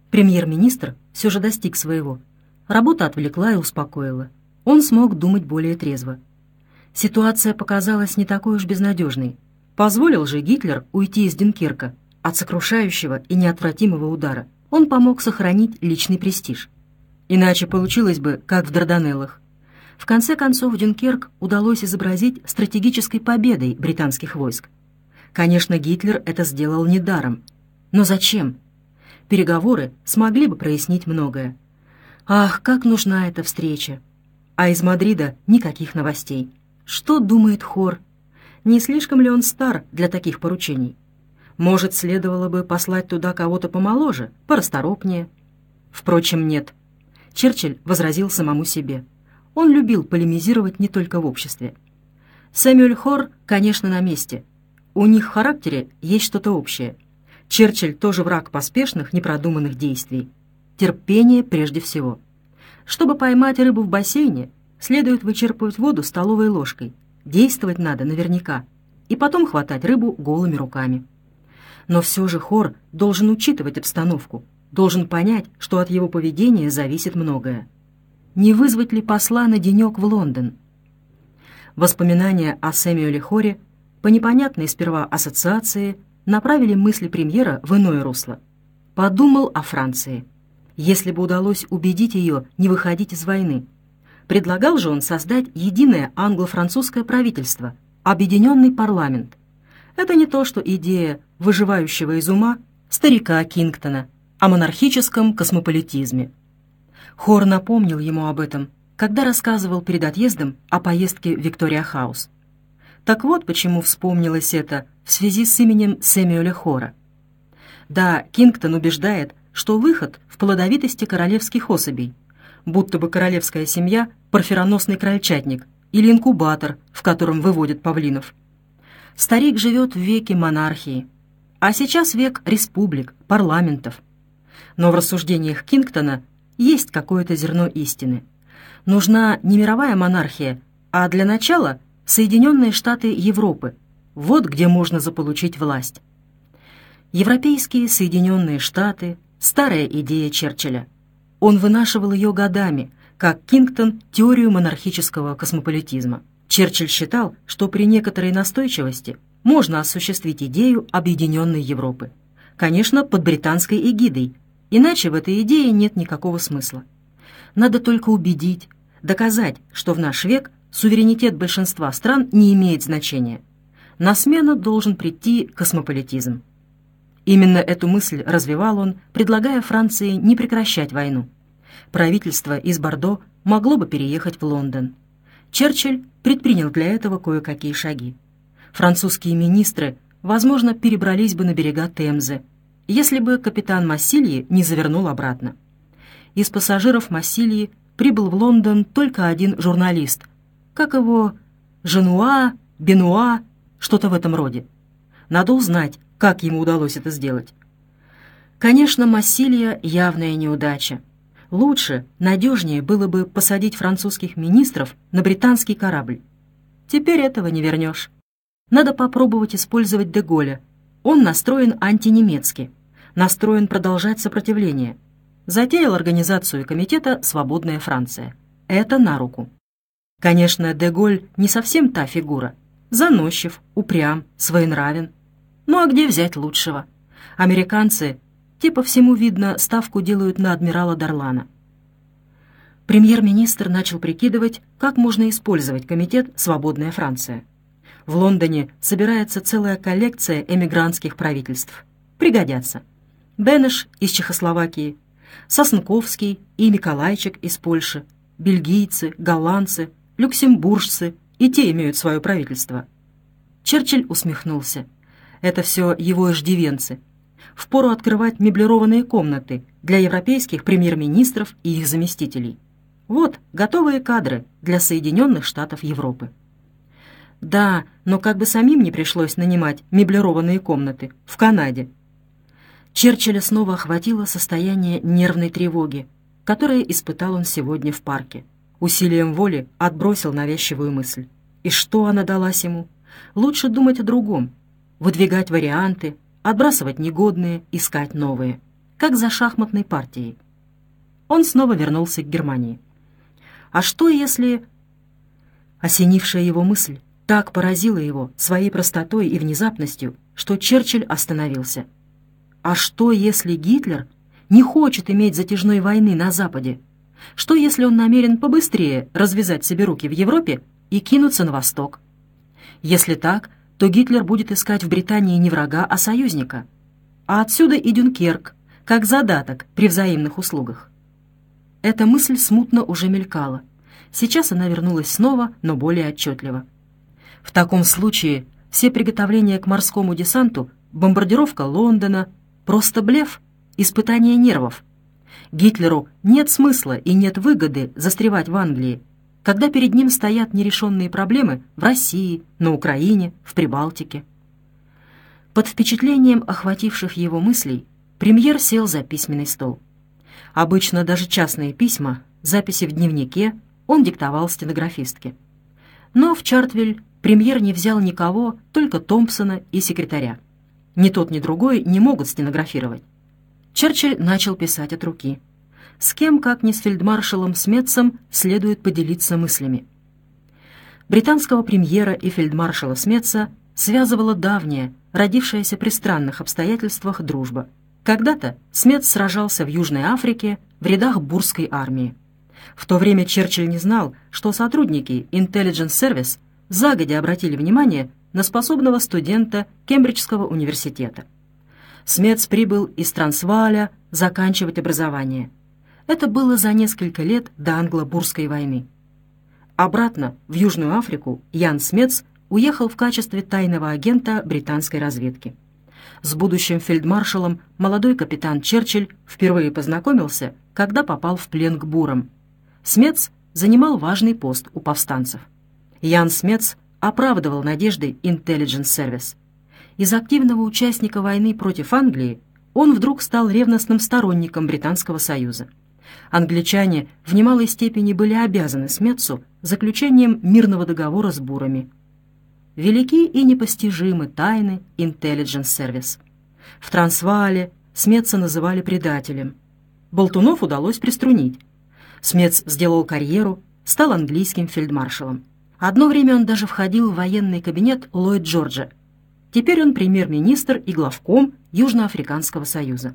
Премьер-министр все же достиг своего. Работа отвлекла и успокоила. Он смог думать более трезво. Ситуация показалась не такой уж безнадежной. Позволил же Гитлер уйти из Дюнкерка от сокрушающего и неотвратимого удара. Он помог сохранить личный престиж. Иначе получилось бы, как в Дарданеллах. В конце концов, Дюнкерк удалось изобразить стратегической победой британских войск. Конечно, Гитлер это сделал недаром. Но зачем? Переговоры смогли бы прояснить многое. Ах, как нужна эта встреча! А из Мадрида никаких новостей. Что думает Хор? Не слишком ли он стар для таких поручений? Может, следовало бы послать туда кого-то помоложе, порасторопнее? Впрочем, нет. Черчилль возразил самому себе. Он любил полемизировать не только в обществе. Сэмюэль Хор, конечно, на месте. У них в характере есть что-то общее. Черчилль тоже враг поспешных, непродуманных действий. Терпение прежде всего. Чтобы поймать рыбу в бассейне, следует вычерпывать воду столовой ложкой. Действовать надо наверняка. И потом хватать рыбу голыми руками. Но все же Хор должен учитывать обстановку, должен понять, что от его поведения зависит многое. Не вызвать ли посла на денек в Лондон? Воспоминания о Сэмюэле Хоре по непонятной сперва ассоциации направили мысли премьера в иное русло. Подумал о Франции. Если бы удалось убедить ее не выходить из войны. Предлагал же он создать единое англо-французское правительство, объединенный парламент. Это не то, что идея выживающего из ума старика Кингтона о монархическом космополитизме. Хор напомнил ему об этом, когда рассказывал перед отъездом о поездке в Виктория-хаус. Так вот почему вспомнилось это в связи с именем Сэмюэля Хора. Да, Кингтон убеждает, что выход в плодовитости королевских особей, будто бы королевская семья – парфироносный крольчатник или инкубатор, в котором выводят павлинов. Старик живет в веке монархии, а сейчас век республик, парламентов. Но в рассуждениях Кингтона есть какое-то зерно истины. Нужна не мировая монархия, а для начала Соединенные Штаты Европы. Вот где можно заполучить власть. Европейские Соединенные Штаты – старая идея Черчилля. Он вынашивал ее годами, как Кингтон – теорию монархического космополитизма. Черчилль считал, что при некоторой настойчивости можно осуществить идею объединенной Европы. Конечно, под британской эгидой, иначе в этой идее нет никакого смысла. Надо только убедить, доказать, что в наш век суверенитет большинства стран не имеет значения. На смену должен прийти космополитизм. Именно эту мысль развивал он, предлагая Франции не прекращать войну. Правительство из Бордо могло бы переехать в Лондон. Черчилль предпринял для этого кое-какие шаги. Французские министры, возможно, перебрались бы на берега Темзы, если бы капитан Массильи не завернул обратно. Из пассажиров Массильи прибыл в Лондон только один журналист. Как его? Женуа, Бенуа, что-то в этом роде. Надо узнать, как ему удалось это сделать. Конечно, Массилья — явная неудача. Лучше, надежнее было бы посадить французских министров на британский корабль. Теперь этого не вернешь. Надо попробовать использовать де Голля. Он настроен антинемецки, настроен продолжать сопротивление. Затеял организацию комитета «Свободная Франция». Это на руку. Конечно, де Голль не совсем та фигура. Заносчив, упрям, своенравен. Ну а где взять лучшего? Американцы, те по всему видно, ставку делают на адмирала Дарлана. Премьер-министр начал прикидывать, как можно использовать комитет «Свободная Франция». В Лондоне собирается целая коллекция эмигрантских правительств. Пригодятся. Бенеш из Чехословакии, Сосенковский и Миколайчик из Польши, бельгийцы, голландцы, люксембуржцы, и те имеют свое правительство. Черчилль усмехнулся. Это все его иждивенцы. Впору открывать меблированные комнаты для европейских премьер-министров и их заместителей. Вот готовые кадры для Соединенных Штатов Европы. Да, но как бы самим не пришлось нанимать меблированные комнаты в Канаде. Черчилля снова охватило состояние нервной тревоги, которое испытал он сегодня в парке. Усилием воли отбросил навязчивую мысль. И что она далась ему? Лучше думать о другом, выдвигать варианты, отбрасывать негодные, искать новые. как за шахматной партией. Он снова вернулся к Германии. А что если... Осенившая его мысль так поразила его своей простотой и внезапностью, что Черчилль остановился. А что если Гитлер не хочет иметь затяжной войны на Западе? Что если он намерен побыстрее развязать себе руки в Европе и кинуться на восток? Если так, то Гитлер будет искать в Британии не врага, а союзника. А отсюда и Дюнкерк, как задаток при взаимных услугах. Эта мысль смутно уже мелькала. Сейчас она вернулась снова, но более отчетливо. В таком случае все приготовления к морскому десанту, бомбардировка Лондона — просто блеф, испытание нервов. Гитлеру нет смысла и нет выгоды застревать в Англии, когда перед ним стоят нерешенные проблемы в России, на Украине, в Прибалтике. Под впечатлением охвативших его мыслей премьер сел за письменный стол. Обычно даже частные письма, записи в дневнике он диктовал стенографистке. Но в Чартвиль премьер не взял никого, только Томпсона и секретаря. Ни тот, ни другой не могут стенографировать. Черчилль начал писать от руки. С кем, как не с фельдмаршалом Смитсом, следует поделиться мыслями. Британского премьера и фельдмаршала Смитса связывала давняя, родившаяся при странных обстоятельствах дружба. Когда-то Смитс сражался в Южной Африке в рядах бурской армии. В то время Черчилль не знал, что сотрудники Intelligence Service загодя обратили внимание на способного студента Кембриджского университета. Смитс прибыл из Трансвааля заканчивать образование. Это было за несколько лет до англо-бурской войны. Обратно, в Южную Африку, Ян Смитс уехал в качестве тайного агента британской разведки. С будущим фельдмаршалом молодой капитан Черчилль впервые познакомился, когда попал в плен к бурам. Смитс занимал важный пост у повстанцев. Ян Смитс оправдывал надежды Intelligence Service. Из активного участника войны против Англии он вдруг стал ревностным сторонником Британского Союза. Англичане в немалой степени были обязаны Смитсу заключением мирного договора с бурами. Велики и непостижимы тайны Intelligence Service. В Трансваале Смитса называли предателем. Болтунов удалось приструнить. Смитс сделал карьеру, стал английским фельдмаршалом. Одно время он даже входил в военный кабинет Ллойд Джорджа. Теперь он премьер-министр и главком Южноафриканского союза.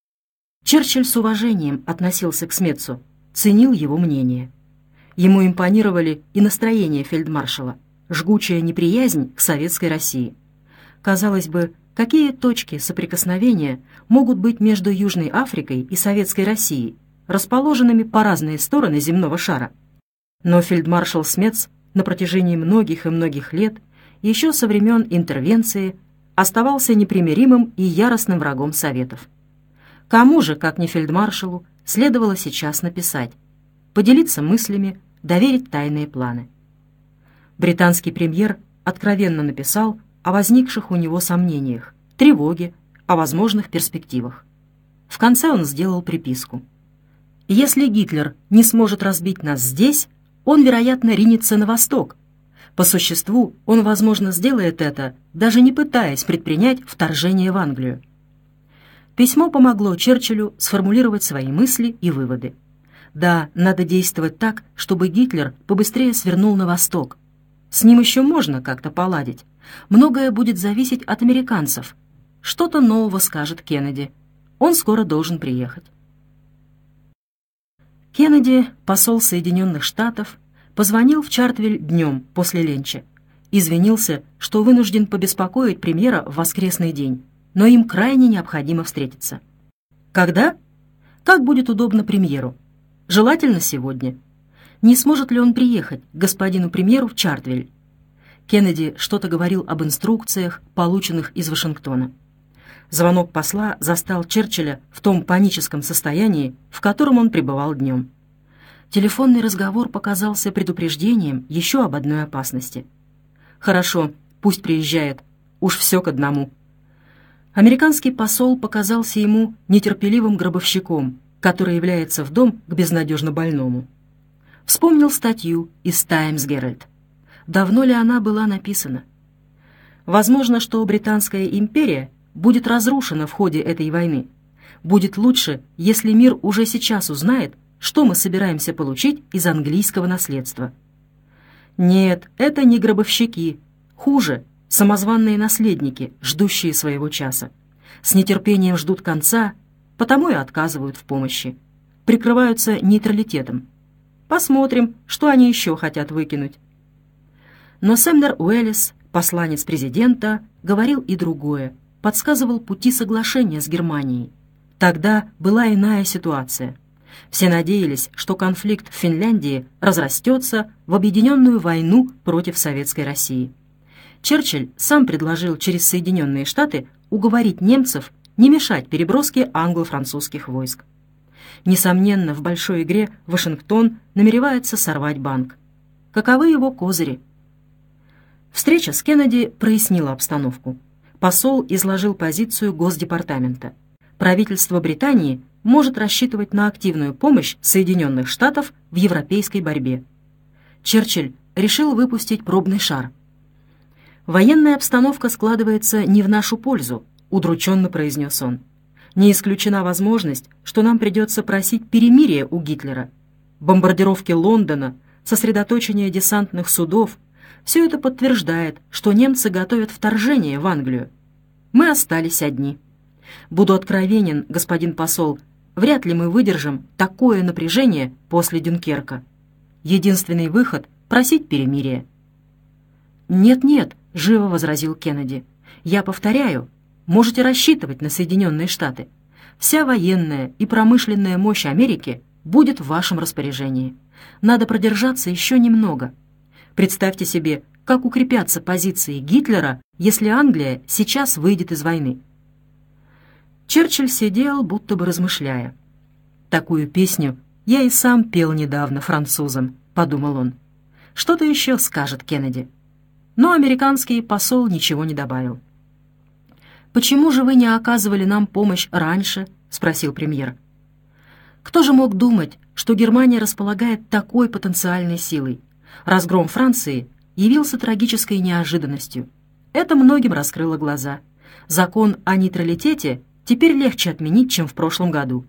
Черчилль с уважением относился к Смитсу, ценил его мнение. Ему импонировали и настроения фельдмаршала, жгучая неприязнь к советской России. Казалось бы, какие точки соприкосновения могут быть между Южной Африкой и советской Россией, расположенными по разные стороны земного шара? Но фельдмаршал Смитс на протяжении многих и многих лет, еще со времен интервенции, оставался непримиримым и яростным врагом Советов. Кому же, как не фельдмаршалу, следовало сейчас написать, поделиться мыслями, доверить тайные планы? Британский премьер откровенно написал о возникших у него сомнениях, тревоге, о возможных перспективах. В конце он сделал приписку. «Если Гитлер не сможет разбить нас здесь, он, вероятно, ринется на восток. По существу, он, возможно, сделает это, даже не пытаясь предпринять вторжение в Англию». Письмо помогло Черчиллю сформулировать свои мысли и выводы. Да, надо действовать так, чтобы Гитлер побыстрее свернул на восток. С ним еще можно как-то поладить. Многое будет зависеть от американцев. Что-то нового скажет Кеннеди. Он скоро должен приехать. Кеннеди, посол Соединенных Штатов, позвонил в Чартвиль днем после ленча. Извинился, что вынужден побеспокоить премьера в воскресный день, но им крайне необходимо встретиться. Когда? Как будет удобно премьеру. Желательно сегодня. Не сможет ли он приехать к господину премьеру в Чартвиль? Кеннеди что-то говорил об инструкциях, полученных из Вашингтона. Звонок посла застал Черчилля в том паническом состоянии, в котором он пребывал днем. Телефонный разговор показался предупреждением еще об одной опасности. «Хорошо, пусть приезжает. Уж все к одному». Американский посол показался ему нетерпеливым гробовщиком, который является в дом к безнадежно больному. Вспомнил статью из «Таймс Геральд». Давно ли она была написана? Возможно, что Британская империя будет разрушена в ходе этой войны. Будет лучше, если мир уже сейчас узнает, что мы собираемся получить из английского наследства. Нет, это не гробовщики. Хуже, самозванные наследники, ждущие своего часа. С нетерпением ждут конца, потому и отказывают в помощи. Прикрываются нейтралитетом. Посмотрим, что они еще хотят выкинуть. Но Сэмнер Уэллис, посланец президента, говорил и другое, подсказывал пути соглашения с Германией. Тогда была иная ситуация. Все надеялись, что конфликт в Финляндии разрастется в объединенную войну против Советской России. Черчилль сам предложил через Соединенные Штаты уговорить немцев не мешать переброске англо-французских войск. Несомненно, в большой игре Вашингтон намеревается сорвать банк. Каковы его козыри? Встреча с Кеннеди прояснила обстановку. Посол изложил позицию Госдепартамента. Правительство Британии может рассчитывать на активную помощь Соединенных Штатов в европейской борьбе. Черчилль решил выпустить пробный шар. «Военная обстановка складывается не в нашу пользу», — удрученно произнес он. «Не исключена возможность, что нам придется просить перемирия у Гитлера. Бомбардировки Лондона, сосредоточение десантных судов — все это подтверждает, что немцы готовят вторжение в Англию. Мы остались одни. Буду откровенен, господин посол, вряд ли мы выдержим такое напряжение после Дюнкерка. Единственный выход — просить перемирия». «Нет-нет», — живо возразил Кеннеди. «Я повторяю, можете рассчитывать на Соединенные Штаты. Вся военная и промышленная мощь Америки будет в вашем распоряжении. Надо продержаться еще немного. Представьте себе, как укрепятся позиции Гитлера, если Англия сейчас выйдет из войны». Черчилль сидел, будто бы размышляя. «Такую песню я и сам пел недавно французам», — подумал он. «Что-то еще скажет Кеннеди». Но американский посол ничего не добавил. «Почему же вы не оказывали нам помощь раньше?» — спросил премьер. «Кто же мог думать, что Германия располагает такой потенциальной силой? Разгром Франции явился трагической неожиданностью. Это многим раскрыло глаза. Закон о нейтралитете теперь легче отменить, чем в прошлом году».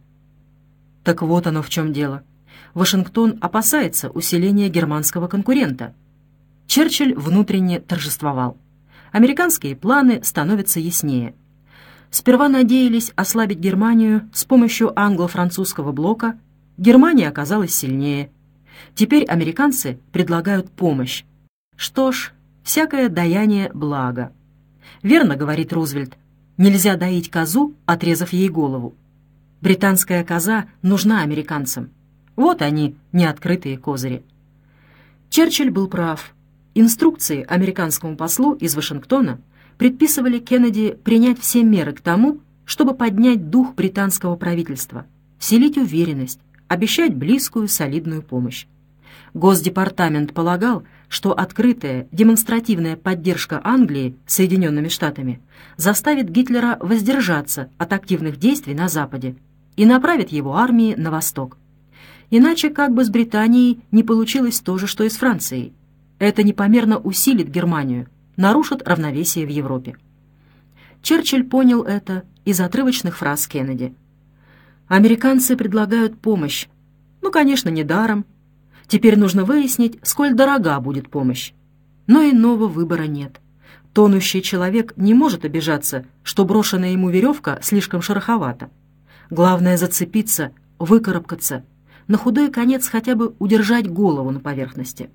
Так вот оно в чем дело. Вашингтон опасается усиления германского конкурента. Черчилль внутренне торжествовал. Американские планы становятся яснее. Сперва надеялись ослабить Германию с помощью англо-французского блока. Германия оказалась сильнее. Теперь американцы предлагают помощь. Что ж, всякое даяние — благо. Верно говорит Рузвельт, нельзя доить козу, отрезав ей голову. Британская коза нужна американцам. Вот они, неоткрытые козыри. Черчилль был прав. Инструкции американскому послу из Вашингтона предписывали Кеннеди принять все меры к тому, чтобы поднять дух британского правительства, вселить уверенность, обещать близкую солидную помощь. Госдепартамент полагал, что открытая демонстративная поддержка Англии Соединенными Штатами заставит Гитлера воздержаться от активных действий на Западе и направит его армии на восток. Иначе как бы с Британией не получилось то же, что и с Францией. Это непомерно усилит Германию, нарушит равновесие в Европе. Черчилль понял это из отрывочных фраз Кеннеди. «Американцы предлагают помощь. Ну, конечно, не даром. Теперь нужно выяснить, сколь дорога будет помощь. Но иного выбора нет. Тонущий человек не может обижаться, что брошенная ему веревка слишком шероховата. Главное — зацепиться, выкарабкаться, на худой конец хотя бы удержать голову на поверхности».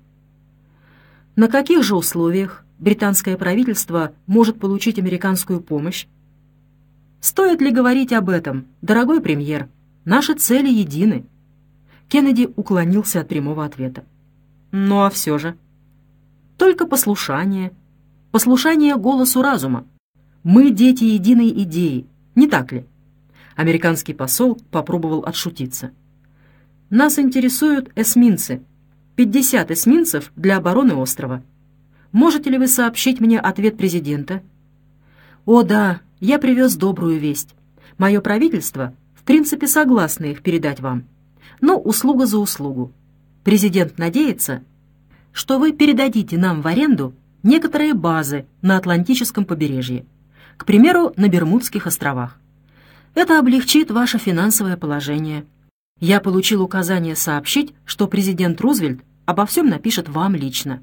На каких же условиях британское правительство может получить американскую помощь? Стоит ли говорить об этом, дорогой премьер? Наши цели едины. Кеннеди уклонился от прямого ответа. Ну а все же. Только послушание. Послушание голосу разума. Мы дети единой идеи, не так ли? Американский посол попробовал отшутиться. Нас интересуют эсминцы. 50 эсминцев для обороны острова. Можете ли вы сообщить мне ответ президента? О да, я привез добрую весть. Мое правительство в принципе согласно их передать вам. Но услуга за услугу. Президент надеется, что вы передадите нам в аренду некоторые базы на Атлантическом побережье. К примеру, на Бермудских островах. Это облегчит ваше финансовое положение. Я получил указание сообщить, что президент Рузвельт обо всем напишет вам лично».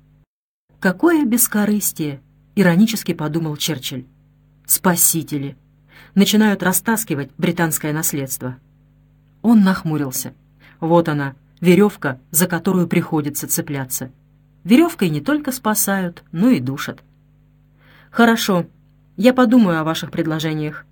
«Какое бескорыстие!» — иронически подумал Черчилль. «Спасители! Начинают растаскивать британское наследство». Он нахмурился. Вот она, веревка, за которую приходится цепляться. Веревкой не только спасают, но и душат. «Хорошо, я подумаю о ваших предложениях».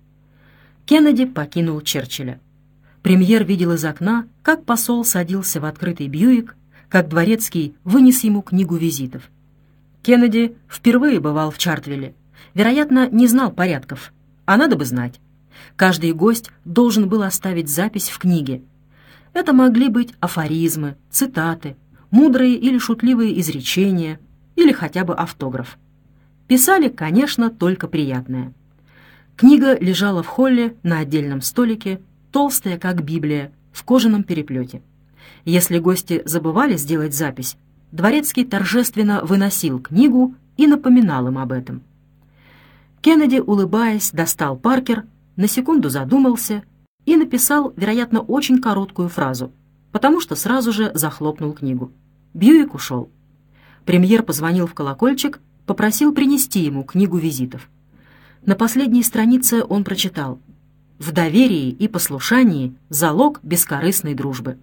Кеннеди покинул Черчилля. Премьер видел из окна, как посол садился в открытый Бьюик, как дворецкий вынес ему книгу визитов. Кеннеди впервые бывал в Чартвилле. Вероятно, не знал порядков, а надо бы знать. Каждый гость должен был оставить запись в книге. Это могли быть афоризмы, цитаты, мудрые или шутливые изречения, или хотя бы автограф. Писали, конечно, только приятное. Книга лежала в холле на отдельном столике, толстая, как Библия, в кожаном переплете. Если гости забывали сделать запись, дворецкий торжественно выносил книгу и напоминал им об этом. Кеннеди, улыбаясь, достал Паркер, на секунду задумался и написал, вероятно, очень короткую фразу, потому что сразу же захлопнул книгу. Бьюик ушел. Премьер позвонил в колокольчик, попросил принести ему книгу визитов. На последней странице он прочитал: «В доверии и послушании залог бескорыстной дружбы».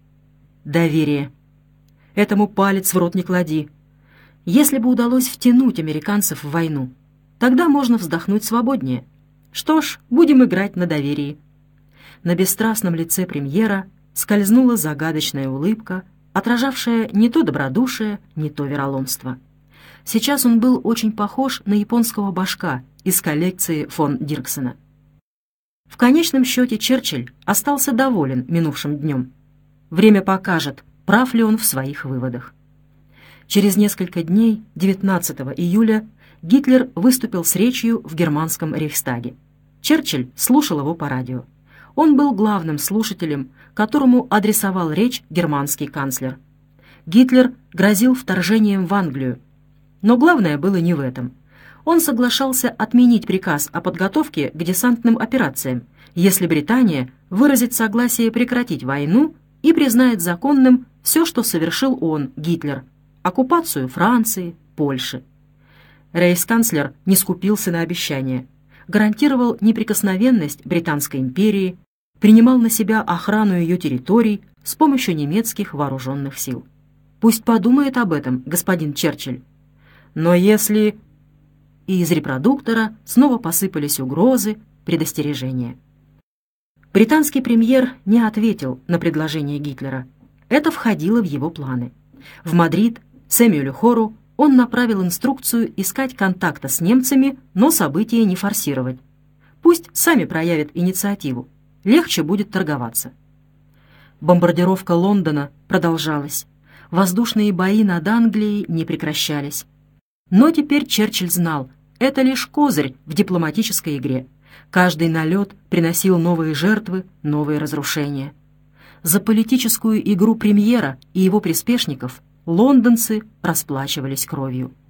Доверие. Этому палец в рот не клади. Если бы удалось втянуть американцев в войну, тогда можно вздохнуть свободнее. Что ж, будем играть на доверии. На бесстрастном лице премьера скользнула загадочная улыбка, отражавшая не то добродушие, не то вероломство. Сейчас он был очень похож на японского башка из коллекции фон Дирксена. В конечном счете Черчилль остался доволен минувшим днем. Время покажет, прав ли он в своих выводах. Через несколько дней, 19 июля, Гитлер выступил с речью в германском Рейхстаге. Черчилль слушал его по радио. Он был главным слушателем, которому адресовал речь германский канцлер. Гитлер грозил вторжением в Англию. Но главное было не в этом. Он соглашался отменить приказ о подготовке к десантным операциям, если Британия выразит согласие прекратить войну и признает законным все, что совершил он, Гитлер, оккупацию Франции, Польши. Рейхсканцлер не скупился на обещания, гарантировал неприкосновенность Британской империи, принимал на себя охрану ее территорий с помощью немецких вооруженных сил. Пусть подумает об этом господин Черчилль. Но если... И из репродуктора снова посыпались угрозы, предостережения. Британский премьер не ответил на предложение Гитлера. Это входило в его планы. В Мадрид Сэмюэлю Хору он направил инструкцию искать контакта с немцами, но события не форсировать. Пусть сами проявят инициативу. Легче будет торговаться. Бомбардировка Лондона продолжалась. Воздушные бои над Англией не прекращались. Но теперь Черчилль знал, это лишь козырь в дипломатической игре. Каждый налет приносил новые жертвы, новые разрушения. За политическую игру премьера и его приспешников лондонцы расплачивались кровью.